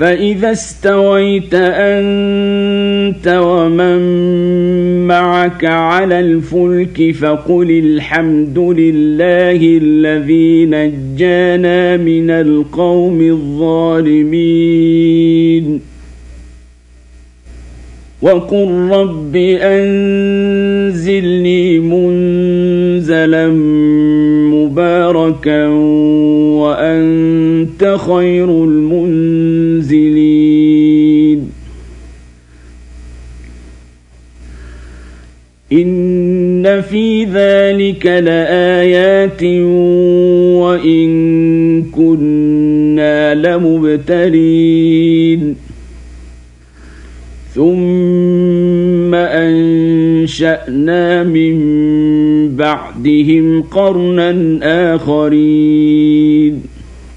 فإذا استويت أنت ومن معك على الفلك فقل الحمد لله الذي نجانا من القوم الظالمين وقل رب أنزلني منزلا مباركا وأنت خير المنزلين إن في ذلك لآيات وإن كنا لمبتلين ثم أنشأنا من بعدهم قرنا آخرين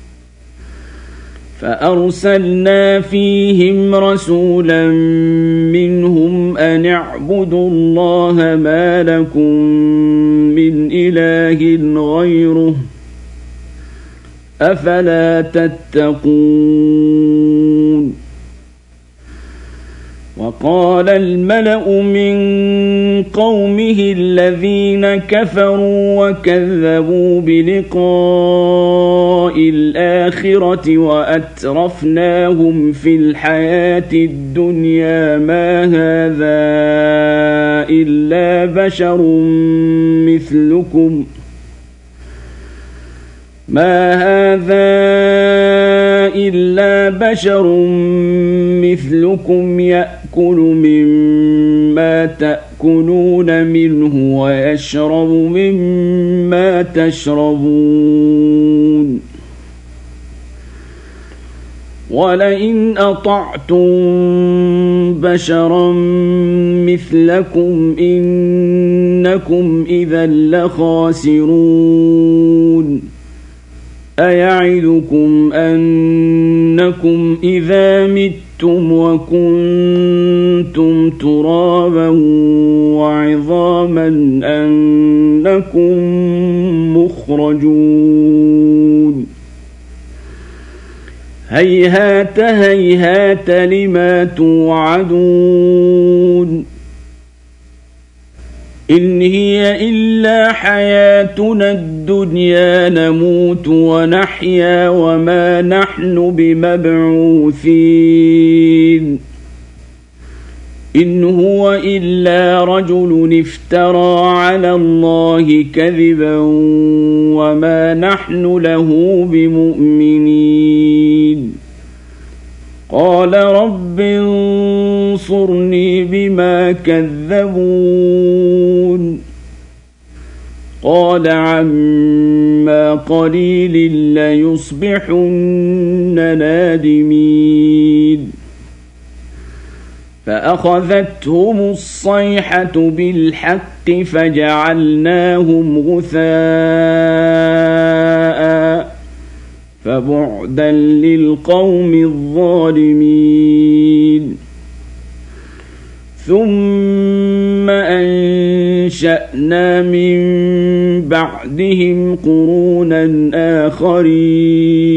فأرسلنا فيهم رسولا منهم أن اعبدوا الله ما لكم من إله غيره أفلا تتقون وقال الملأ من قومه الذين كفروا وكذبوا بلقاء الآخرة وأترفناهم في الحياة الدنيا ما هذا إلا بشر مثلكم يأكل مما تأكلون منه ويشرب مما تشربون ولئن أطعتم بشرا مثلكم إنكم إذا لخاسرون أيعدكم أنكم إذا متم وكنتم ترابا وعظاما أنكم مخرجون هيهات هيهات لما توعدون إن هي إلا حياتنا الدنيا نموت ونحيا وما نحن بمبعوثين إن هو إلا رجل افترى على الله كذبا وما نحن له بمؤمنين قال رب انصرني بما كذبون قال عما قليل ليصبحن نادمين فأخذتهم الصيحة بالحق فجعلناهم غثاء فبعدا للقوم الظالمين ثم أنشأنا من بعدهم قرونا آخرين